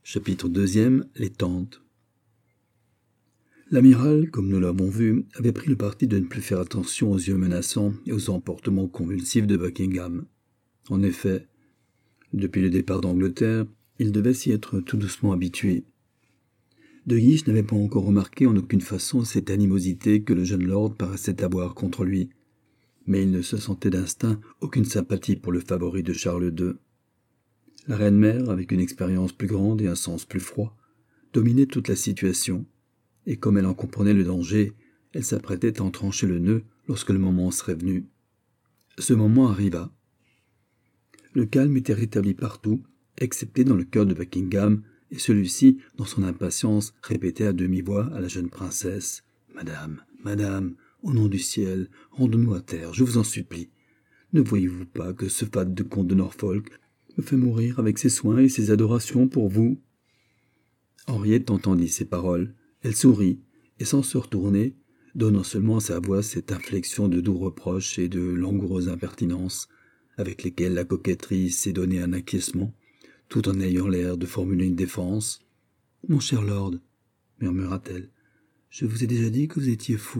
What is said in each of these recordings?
Chapitre 2, les tentes. L'amiral, comme nous l'avons vu, avait pris le parti de ne plus faire attention aux yeux menaçants et aux emportements convulsifs de Buckingham. En effet, depuis le départ d'Angleterre, il devait s'y être tout doucement habitué. De Guiche n'avait pas encore remarqué en aucune façon cette animosité que le jeune lord paraissait avoir contre lui, mais il ne se sentait d'instinct aucune sympathie pour le favori de Charles II. La reine-mère, avec une expérience plus grande et un sens plus froid, dominait toute la situation, et comme elle en comprenait le danger, elle s'apprêtait à en trancher le nœud lorsque le moment serait venu. Ce moment arriva. Le calme était rétabli partout, excepté dans le cœur de Buckingham, et celui-ci, dans son impatience, répétait à demi-voix à la jeune princesse « Madame, madame, au nom du ciel, rendons-nous à terre, je vous en supplie. Ne voyez-vous pas que ce fade de comte de Norfolk me fait mourir avec ses soins et ses adorations pour vous ?» Henriette entendit ces paroles. Elle sourit, et sans se retourner, donnant seulement à sa voix cette inflexion de doux reproches et de langoureuse impertinence, avec lesquelles la coquetterie s'est donné un acquiescement, tout en ayant l'air de formuler une défense. « Mon cher lord, murmura-t-elle, je vous ai déjà dit que vous étiez fou. »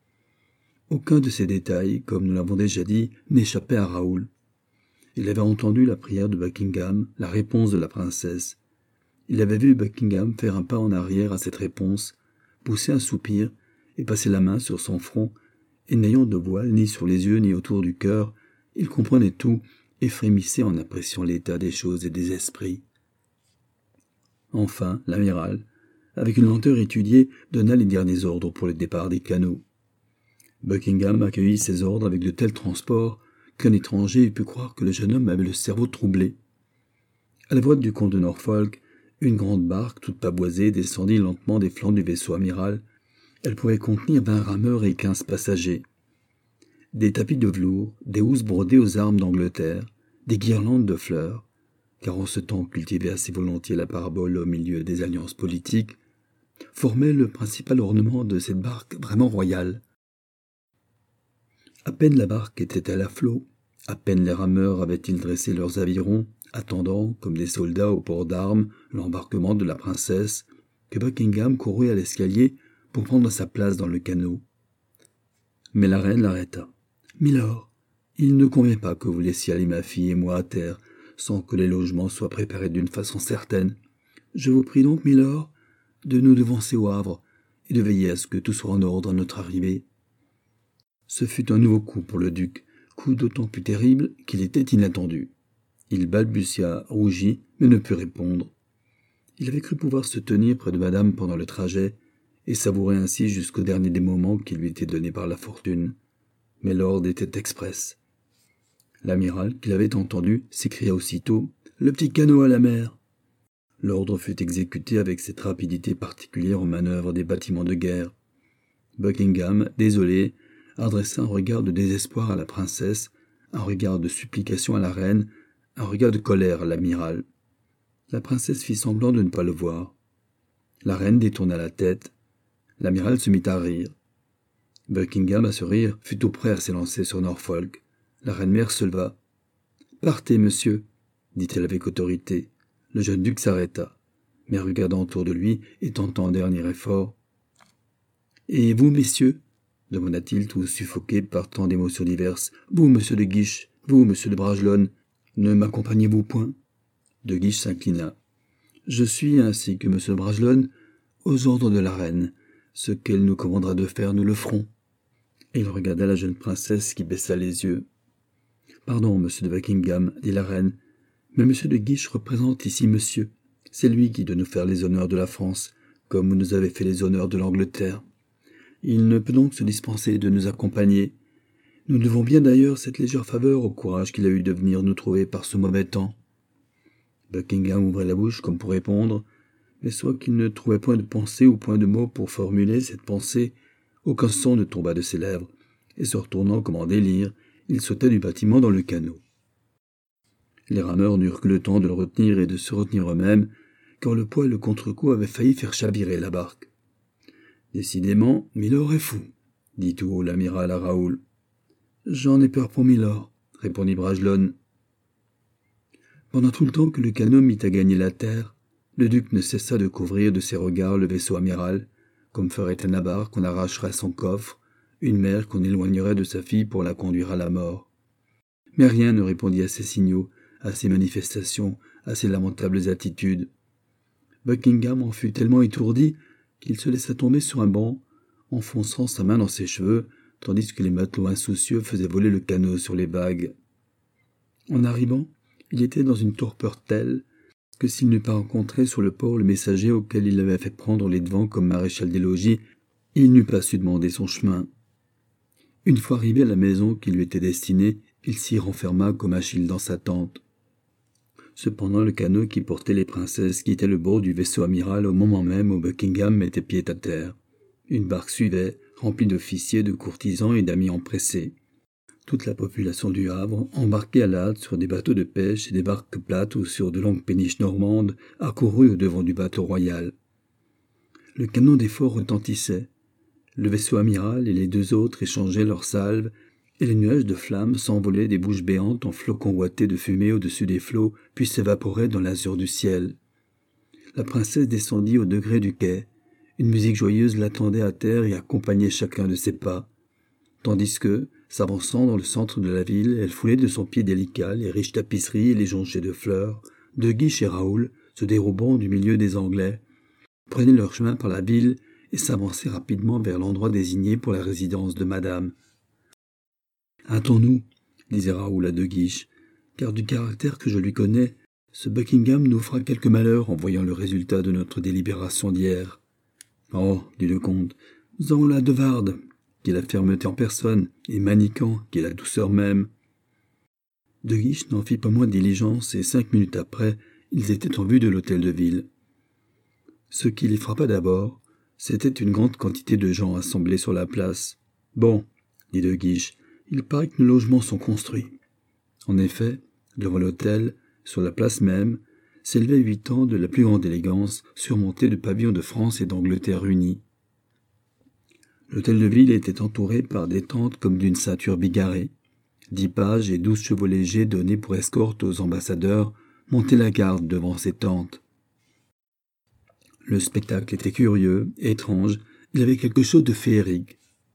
Aucun de ces détails, comme nous l'avons déjà dit, n'échappait à Raoul. Il avait entendu la prière de Buckingham, la réponse de la princesse. Il avait vu Buckingham faire un pas en arrière à cette réponse, pousser un soupir et passer la main sur son front, et n'ayant de voile ni sur les yeux ni autour du cœur, il comprenait tout et frémissait en appréciant l'état des choses et des esprits. Enfin, l'amiral, avec une lenteur étudiée, donna les derniers ordres pour le départ des canots. Buckingham accueillit ces ordres avec de tels transports qu'un étranger eût pu croire que le jeune homme avait le cerveau troublé. À la voix du comte de Norfolk, une grande barque, toute pavoisée, descendit lentement des flancs du vaisseau amiral. Elle pouvait contenir 20 rameurs et 15 passagers. Des tapis de velours, des housses brodées aux armes d'Angleterre, des guirlandes de fleurs, car en ce temps on cultivait assez volontiers la parabole au milieu des alliances politiques, formaient le principal ornement de cette barque vraiment royale. À peine la barque était-elle à flot, à peine les rameurs avaient-ils dressé leurs avirons, attendant, comme des soldats au port d'armes, l'embarquement de la princesse, que Buckingham courut à l'escalier pour prendre sa place dans le canot. Mais la reine l'arrêta. « Milord, il ne convient pas que vous laissiez aller ma fille et moi à terre, sans que les logements soient préparés d'une façon certaine. Je vous prie donc, milord, de nous devancer au Havre, et de veiller à ce que tout soit en ordre à notre arrivée. » Ce fut un nouveau coup pour le duc, coup d'autant plus terrible qu'il était inattendu. Il balbutia, rougit, mais ne put répondre. Il avait cru pouvoir se tenir près de madame pendant le trajet, et savourer ainsi jusqu'au dernier des moments qui lui étaient donnés par la fortune. Mais l'ordre était express. L'amiral, qui l'avait entendu, s'écria aussitôt « Le petit canot à la mer !» L'ordre fut exécuté avec cette rapidité particulière aux manœuvres des bâtiments de guerre. Buckingham, désolé, adressa un regard de désespoir à la princesse, un regard de supplication à la reine, un regard de colère à l'amiral. La princesse fit semblant de ne pas le voir. La reine détourna la tête. L'amiral se mit à rire. Buckingham, à ce rire, fut tout prêt à s'élancer sur Norfolk. La reine-mère se leva. « Partez, monsieur, » dit-elle avec autorité. Le jeune duc s'arrêta, mais regardant autour de lui et tentant un dernier effort. « Et vous, messieurs ?» demanda-t-il, tout suffoqué par tant d'émotions diverses. « Vous, monsieur de Guiche, vous, monsieur de Bragelonne, ne m'accompagnez-vous point ?» De Guiche s'inclina. « Je suis, ainsi que monsieur de Bragelonne, aux ordres de la reine. Ce qu'elle nous commandera de faire, nous le ferons. » Et il regarda la jeune princesse qui baissa les yeux. « Pardon, monsieur de Buckingham, dit la reine, mais monsieur de Guiche représente ici monsieur. C'est lui qui doit nous faire les honneurs de la France, comme vous nous avez fait les honneurs de l'Angleterre. Il ne peut donc se dispenser de nous accompagner. Nous devons bien d'ailleurs cette légère faveur au courage qu'il a eu de venir nous trouver par ce mauvais temps. » Buckingham ouvrait la bouche comme pour répondre, mais soit qu'il ne trouvait point de pensée ou point de mots pour formuler cette pensée, aucun son ne tomba de ses lèvres, et se retournant comme en délire, il sauta du bâtiment dans le canot. Les rameurs n'eurent que le temps de le retenir et de se retenir eux-mêmes, quand le poids et le contre-coup avaient failli faire chavirer la barque. « Décidément, Milord est fou, » dit tout haut l'amiral à Raoul. « J'en ai peur pour Milord, » répondit Bragelonne. Pendant tout le temps que le canot mit à gagner la terre, le duc ne cessa de couvrir de ses regards le vaisseau amiral, comme ferait un avare qu'on arracherait son coffre, une mère qu'on éloignerait de sa fille pour la conduire à la mort. Mais rien ne répondit à ces signaux, à ces manifestations, à ces lamentables attitudes. Buckingham en fut tellement étourdi qu'il se laissa tomber sur un banc, enfonçant sa main dans ses cheveux, tandis que les matelots insoucieux faisaient voler le canot sur les vagues. En arrivant, il était dans une torpeur telle que s'il n'eût pas rencontré sur le port le messager auquel il avait fait prendre les devants comme maréchal des logis, il n'eût pas su demander son chemin. Une fois arrivé à la maison qui lui était destinée, il s'y renferma comme Achille dans sa tente. Cependant, le canot qui portait les princesses quittait le bord du vaisseau amiral au moment même où Buckingham mettait pied à terre. Une barque suivait, remplie d'officiers, de courtisans et d'amis empressés. Toute la population du Havre, embarquée à la hâte sur des bateaux de pêche et des barques plates ou sur de longues péniches normandes, accourut au-devant du bateau royal. Le canon des forts retentissait. Le vaisseau amiral et les deux autres échangeaient leurs salves, et les nuages de flammes s'envolaient des bouches béantes en flocons ouatés de fumée au-dessus des flots, puis s'évaporaient dans l'azur du ciel. La princesse descendit au degré du quai. Une musique joyeuse l'attendait à terre et accompagnait chacun de ses pas, tandis que, s'avançant dans le centre de la ville, elle foulait de son pied délicat les riches tapisseries et les jonchets de fleurs. De Guiche et Raoul, se dérobant du milieu des Anglais, prenaient leur chemin par la ville et s'avançaient rapidement vers l'endroit désigné pour la résidence de madame. « Hâtons-nous, disait Raoul à De Guiche, car du caractère que je lui connais, ce Buckingham nous fera quelque malheur en voyant le résultat de notre délibération d'hier. »« Oh, dit le comte, nous avons là De Wardes, qui est la fermeté en personne, et Manicamp, qui est la douceur même. » De Guiche n'en fit pas moins diligence, et 5 minutes après, ils étaient en vue de l'hôtel de ville. Ce qui les frappa d'abord, c'était une grande quantité de gens assemblés sur la place. « Bon, dit De Guiche, il paraît que nos logements sont construits. » En effet, devant l'hôtel, sur la place même, s'élevaient 8 tentes de la plus grande élégance, surmontées de pavillons de France et d'Angleterre unis. L'hôtel de ville était entouré par des tentes comme d'une ceinture bigarrée. 10 pages et 12 chevaux légers donnés pour escorte aux ambassadeurs montaient la garde devant ces tentes. Le spectacle était curieux, étrange, il avait quelque chose de féerique.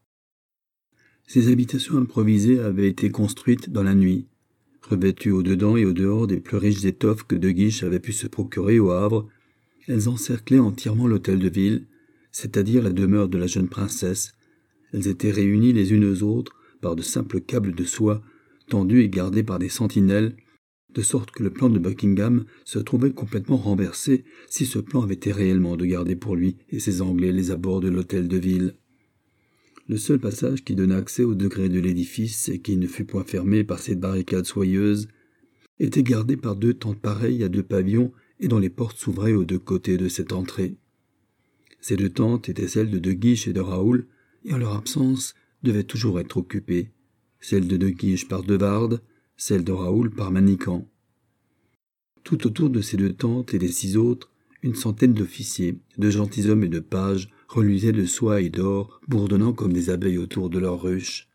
Ces habitations improvisées avaient été construites dans la nuit, revêtues au-dedans et au-dehors des plus riches étoffes que De Guiche avait pu se procurer au Havre. Elles encerclaient entièrement l'hôtel de ville, c'est-à-dire la demeure de la jeune princesse. Elles étaient réunies les unes aux autres par de simples câbles de soie, tendus et gardés par des sentinelles, de sorte que le plan de Buckingham se trouvait complètement renversé si ce plan avait été réellement de garder pour lui et ses Anglais les abords de l'hôtel de ville. Le seul passage qui donnait accès au degré de l'édifice et qui ne fut point fermé par cette barricade soyeuse était gardé par 2 tentes pareilles à 2 pavillons et dont les portes s'ouvraient aux 2 côtés de cette entrée. Ces 2 tentes étaient celles de Guiche et de Raoul, et en leur absence devaient toujours être occupées, celle de Guiche par De Wardes, celle de Raoul par Manicamp. Tout autour de ces 2 tentes et des 6 autres, une centaine d'officiers, de gentilshommes et de pages reluisaient de soie et d'or, bourdonnant comme des abeilles autour de leur ruche.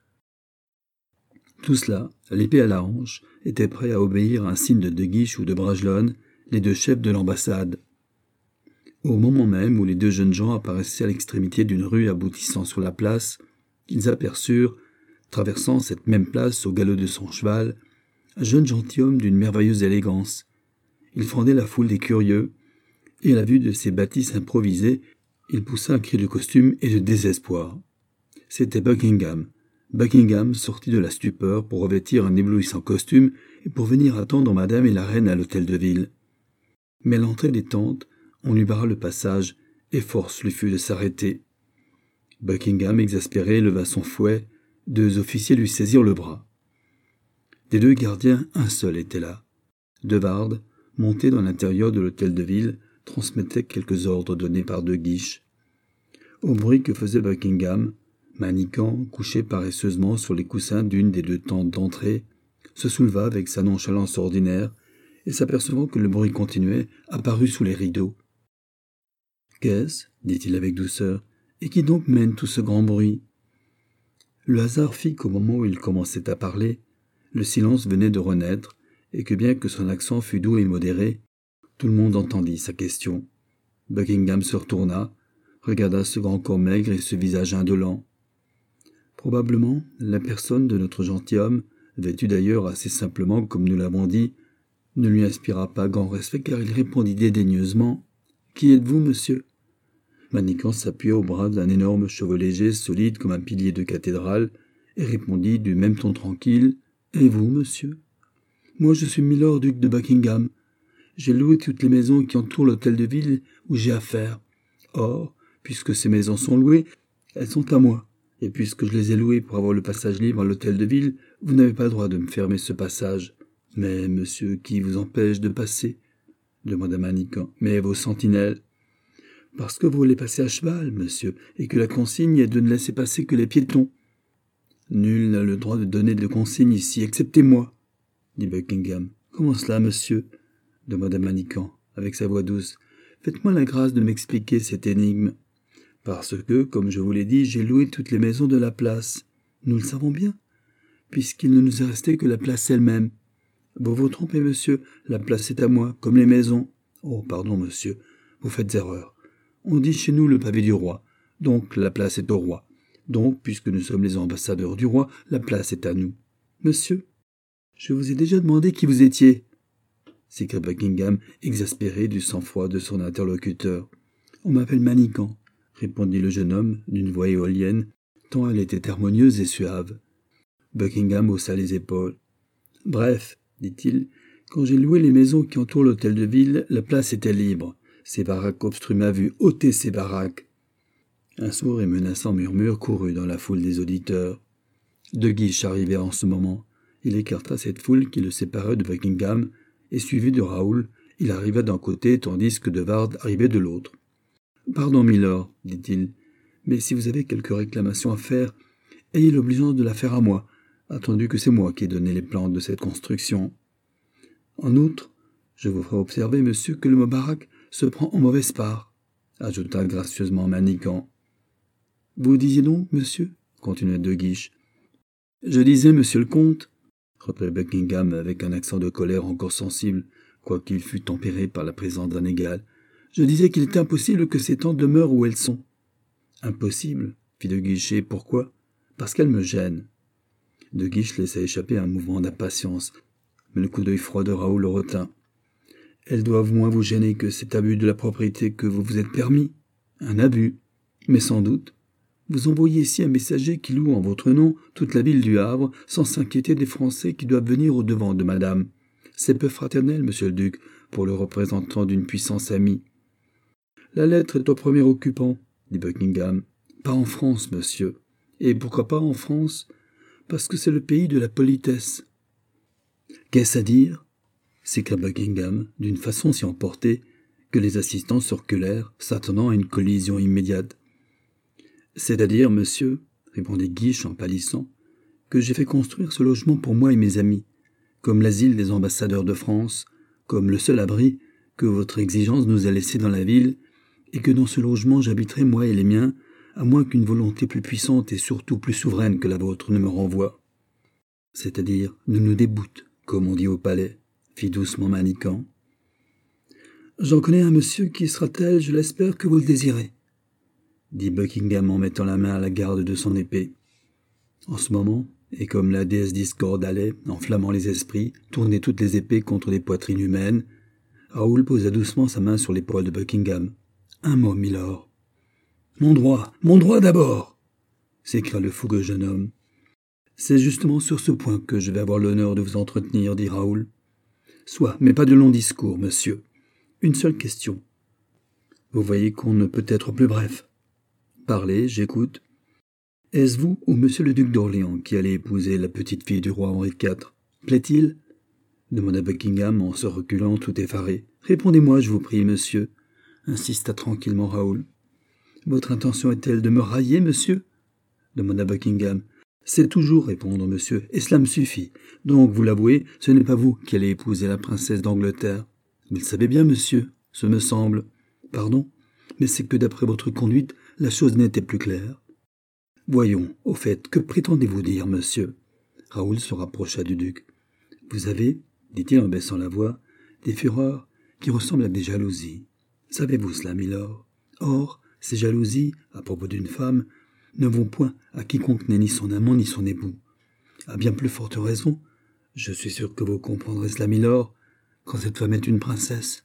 Tout cela, l'épée à la hanche, était prêt à obéir à un signe de Guiche ou de Bragelonne, les 2 chefs de l'ambassade. Au moment même où les 2 jeunes gens apparaissaient à l'extrémité d'une rue aboutissant sur la place, ils aperçurent, traversant cette même place au galop de son cheval, un jeune gentilhomme d'une merveilleuse élégance. Il frondait la foule des curieux, et à la vue de ces bâtisses improvisées, il poussa un cri de costume et de désespoir. C'était Buckingham. Buckingham sortit de la stupeur pour revêtir un éblouissant costume et pour venir attendre madame et la reine à l'hôtel de ville. Mais à l'entrée des tentes, on lui barra le passage, et force lui fut de s'arrêter. Buckingham, exaspéré, leva son fouet. 2 officiers lui saisirent le bras. Des 2 gardiens, un seul était là. De Wardes, monté dans l'intérieur de l'hôtel de ville, transmettait quelques ordres donnés par De Guiche. Au bruit que faisait Buckingham, Manicamp, couché paresseusement sur les coussins d'une des 2 tentes d'entrée, se souleva avec sa nonchalance ordinaire, et s'apercevant que le bruit continuait, apparut sous les rideaux. « Qu'est-ce » dit-il avec douceur, « et qui donc mène tout ce grand bruit ?» Le hasard fit qu'au moment où il commençait à parler, le silence venait de renaître, et que bien que son accent fût doux et modéré, Tout le monde entendit sa question. Buckingham se retourna, regarda ce grand corps maigre et ce visage indolent. Probablement, la personne de notre gentilhomme, vêtue d'ailleurs assez simplement comme nous l'avons dit, ne lui inspira pas grand respect car il répondit dédaigneusement « Qui êtes-vous, monsieur ?» Manicamp s'appuya au bras d'un énorme chevau léger, solide comme un pilier de cathédrale, et répondit du même ton tranquille « Et vous, monsieur ?»« Moi, je suis Milord, duc de Buckingham. J'ai loué toutes les maisons qui entourent l'hôtel de ville où j'ai affaire. Or, puisque ces maisons sont louées, elles sont à moi. Et puisque je les ai louées pour avoir le passage libre à l'hôtel de ville, vous n'avez pas le droit de me fermer ce passage. Mais, monsieur, qui vous empêche de passer ?» demanda Manicamp. « Mais vos sentinelles. » « Parce que vous voulez passer à cheval, monsieur, et que la consigne est de ne laisser passer que les piétons. »« Nul n'a le droit de donner de consigne ici, excepté moi, » dit Buckingham. « Comment cela, monsieur ?» demanda Manicamp, avec sa voix douce. « Faites-moi la grâce de m'expliquer cette énigme. »« Parce que, comme je vous l'ai dit, j'ai loué toutes les maisons de la place. Nous le savons bien, puisqu'il ne nous est resté que la place elle-même. Vous vous trompez, monsieur, la place est à moi, comme les maisons. Oh, pardon, monsieur, vous faites erreur. On dit chez nous le pavé du roi, donc la place est au roi. Donc, puisque nous sommes les ambassadeurs du roi, la place est à nous. Monsieur, je vous ai déjà demandé qui vous étiez, s'écria Buckingham, exaspéré du sang-froid de son interlocuteur. On m'appelle Manicamp, répondit le jeune homme d'une voix éolienne, tant elle était harmonieuse et suave. Buckingham haussa les épaules. Bref, dit-il, quand j'ai loué les maisons qui entourent l'hôtel de ville, la place était libre. Ces baraques obstruent ma vue. Ôtez ces baraques. Un sourd et menaçant murmure courut dans la foule des auditeurs. De Guiche arrivait en ce moment. Il écarta cette foule qui le séparait de Buckingham, et suivi de Raoul, il arriva d'un côté tandis que de Wardes arrivait de l'autre. « Pardon, milord, dit-il, mais si vous avez quelque réclamation à faire, ayez l'obligeance de la faire à moi, attendu que c'est moi qui ai donné les plans de cette construction. En outre, je vous ferai observer, monsieur, que le mot baraque se prend en mauvaise part, ajouta gracieusement Manicamp. Vous disiez donc, monsieur, continua De Guiche. Je disais, monsieur le comte, reprit Buckingham avec un accent de colère encore sensible, quoiqu'il fût tempéré par la présence d'un égal. Je disais qu'il était impossible que ces tentes demeurent où elles sont. Impossible, fit De Guiche. Et pourquoi? Parce qu'elles me gênent. De Guiche laissa échapper un mouvement d'impatience, mais le coup d'œil froid de Raoul le retint. Elles doivent moins vous gêner que cet abus de la propriété que vous vous êtes permis. Un abus, mais sans doute. Vous envoyez ici un messager qui loue en votre nom toute la ville du Havre, sans s'inquiéter des Français qui doivent venir au-devant de madame. C'est peu fraternel, monsieur le duc, pour le représentant d'une puissance amie. La lettre est au premier occupant, dit Buckingham. Pas en France, monsieur. Et pourquoi pas en France? Parce que c'est le pays de la politesse. Qu'est-ce à dire? S'écria Buckingham, d'une façon si emportée que les assistants se reculèrent, s'attendant à une collision immédiate. C'est-à-dire, monsieur, répondit Guiche en pâlissant, que j'ai fait construire ce logement pour moi et mes amis, comme l'asile des ambassadeurs de France, comme le seul abri que votre exigence nous a laissé dans la ville, et que dans ce logement j'habiterai moi et les miens, à moins qu'une volonté plus puissante et surtout plus souveraine que la vôtre ne me renvoie. C'est-à-dire, ne nous déboute, comme on dit au palais, fit doucement Manicamp. J'en connais un monsieur qui sera tel, je l'espère, que vous le désirez, dit Buckingham en mettant la main à la garde de son épée. En ce moment, et comme la déesse discorde allait, enflammant les esprits, tourner toutes les épées contre les poitrines humaines, Raoul posa doucement sa main sur l'épaule de Buckingham. Un mot, milord. Mon droit d'abord, s'écria le fougueux jeune homme. C'est justement sur ce point que je vais avoir l'honneur de vous entretenir, dit Raoul. Soit, mais pas de longs discours, monsieur. Une seule question. Vous voyez qu'on ne peut être plus bref. Parlez, j'écoute. Est-ce vous ou monsieur le duc d'Orléans qui allez épouser la petite fille du roi Henri IV? Plaît-il? Demanda Buckingham en se reculant tout effaré. Répondez-moi, je vous prie, monsieur, insista tranquillement Raoul. Votre intention est-elle de me railler, monsieur? Demanda Buckingham. C'est toujours répondre, monsieur, et cela me suffit. Donc, vous l'avouez, ce n'est pas vous qui allez épouser la princesse d'Angleterre. Vous le savez bien, monsieur, ce me semble. Pardon, mais c'est que d'après votre conduite, la chose n'était plus claire. Voyons, au fait, que prétendez-vous dire, monsieur? Raoul se rapprocha du duc. Vous avez, dit-il en baissant la voix, des fureurs qui ressemblent à des jalousies. Savez-vous cela, milord? Or, ces jalousies, à propos d'une femme, ne vont point à quiconque n'est ni son amant ni son époux. À bien plus forte raison, je suis sûr que vous comprendrez cela, milord, quand cette femme est une princesse.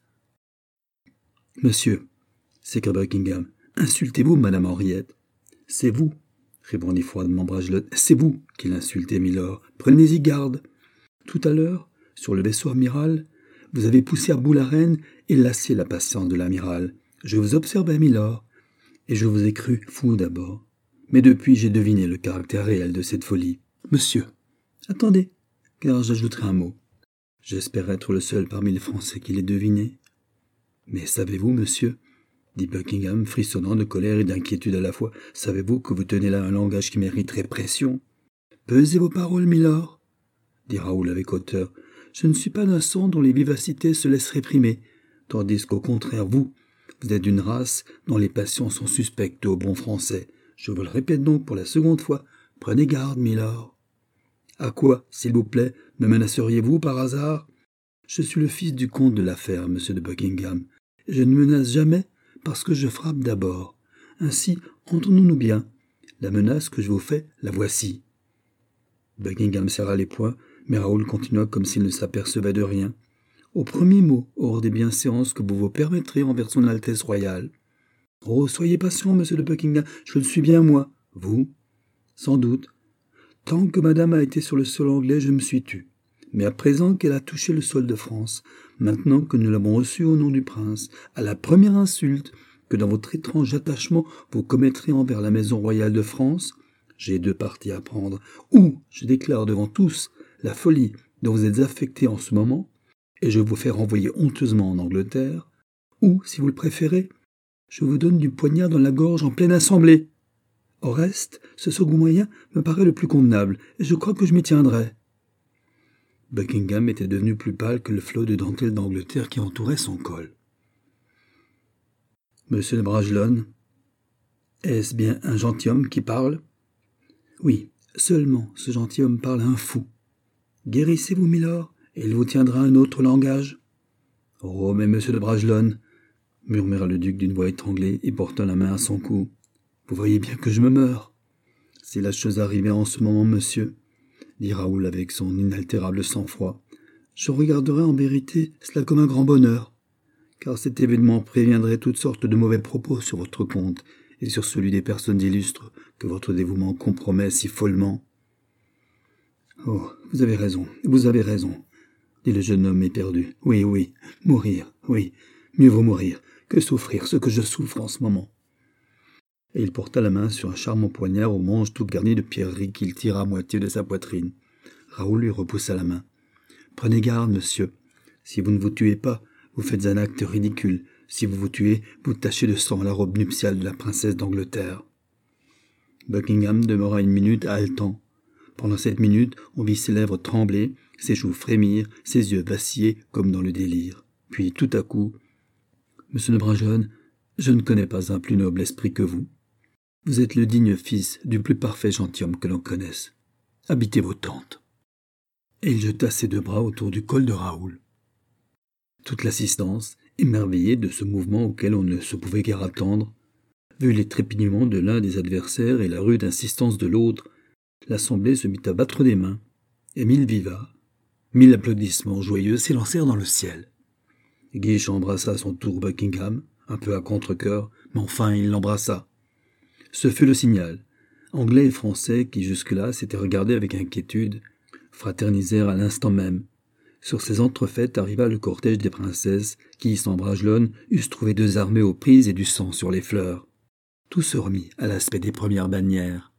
Monsieur, s'écria Buckingham, insultez-vous madame Henriette? C'est vous, répondit froidement Bragelonne, c'est vous qui l'insultez, milord. Prenez-y garde. Tout à l'heure, sur le vaisseau amiral, vous avez poussé à bout la reine et lassé la patience de l'amiral. Je vous observais, milord, et je vous ai cru fou d'abord. Mais depuis, j'ai deviné le caractère réel de cette folie. Monsieur, attendez, car j'ajouterai un mot. J'espère être le seul parmi les Français qui l'ait deviné. Mais savez-vous, monsieur, dit Buckingham, frissonnant de colère et d'inquiétude à la fois, savez-vous que vous tenez là un langage qui mériterait pression? Pesez vos paroles, milord, dit Raoul avec hauteur. Je ne suis pas d'un sang dont les vivacités se laissent réprimer, tandis qu'au contraire, vous êtes d'une race dont les passions sont suspectes aux bons Français. Je vous le répète donc pour la seconde fois, prenez garde, milord. À quoi, s'il vous plaît, me menaceriez-vous par hasard? Je suis le fils du comte de la Fère, monsieur de Buckingham. Je ne menace jamais parce que je frappe d'abord. Ainsi, entendons-nous bien. La menace que je vous fais, la voici. Buckingham serra les poings, mais Raoul continua comme s'il ne s'apercevait de rien. Au premier mot, hors des bienséances que vous vous permettrez envers son Altesse royale. Oh, soyez patient, monsieur de Buckingham, je le suis bien moi. Vous? Sans doute. Tant que madame a été sur le sol anglais, je me suis tu. Mais à présent qu'elle a touché le sol de France, maintenant que nous l'avons reçue au nom du prince, à la première insulte que dans votre étrange attachement vous commettrez envers la maison royale de France, j'ai deux partis à prendre. Ou je déclare devant tous la folie dont vous êtes affecté en ce moment, et je vous fais renvoyer honteusement en Angleterre, ou, si vous le préférez, je vous donne du poignard dans la gorge en pleine assemblée. Au reste, ce second moyen me paraît le plus convenable, et je crois que je m'y tiendrai. Buckingham était devenu plus pâle que le flot de dentelle d'Angleterre qui entourait son col. Monsieur de Bragelonne, est-ce bien un gentilhomme qui parle? Oui, seulement ce gentilhomme parle à un fou. Guérissez-vous, milord, et il vous tiendra un autre langage. Oh, mais monsieur de Bragelonne, murmura le duc d'une voix étranglée et portant la main à son cou. Vous voyez bien que je me meurs. Si la chose arrivait en ce moment, monsieur, dit Raoul avec son inaltérable sang-froid, je regarderais en vérité cela comme un grand bonheur, car cet événement préviendrait toutes sortes de mauvais propos sur votre compte et sur celui des personnes illustres que votre dévouement compromet si follement. Oh, vous avez raison, dit le jeune homme éperdu. Oui, mourir, oui, mieux vaut mourir que souffrir ce que je souffre en ce moment. Et il porta la main sur un charmant poignard au manche tout garni de pierreries qu'il tira à moitié de sa poitrine. Raoul lui repoussa la main. « Prenez garde, monsieur. Si vous ne vous tuez pas, vous faites un acte ridicule. Si vous vous tuez, vous tachez de sang la robe nuptiale de la princesse d'Angleterre. » Buckingham demeura une minute haletant. Pendant cette minute, on vit ses lèvres trembler, ses joues frémir, ses yeux vaciller comme dans le délire. Puis, tout à coup, « Monsieur de Bragelonne, je ne connais pas un plus noble esprit que vous. Vous êtes le digne fils du plus parfait gentilhomme que l'on connaisse. Habitez vos tentes. » Et il jeta ses deux bras autour du col de Raoul. Toute l'assistance, émerveillée de ce mouvement auquel on ne se pouvait guère attendre, vu les trépignements de l'un des adversaires et la rude insistance de l'autre, l'assemblée se mit à battre des mains, et 1000 vivats, 1000 applaudissements joyeux s'élancèrent dans le ciel. Guiche embrassa à son tour Buckingham, un peu à contre-cœur, mais enfin il l'embrassa. Ce fut le signal. Anglais et Français, qui jusque-là s'étaient regardés avec inquiétude, fraternisèrent à l'instant même. Sur ces entrefaites arriva le cortège des princesses, qui, sans Bragelonne, eussent trouvé deux armées aux prises et du sang sur les fleurs. Tout se remit à l'aspect des premières bannières.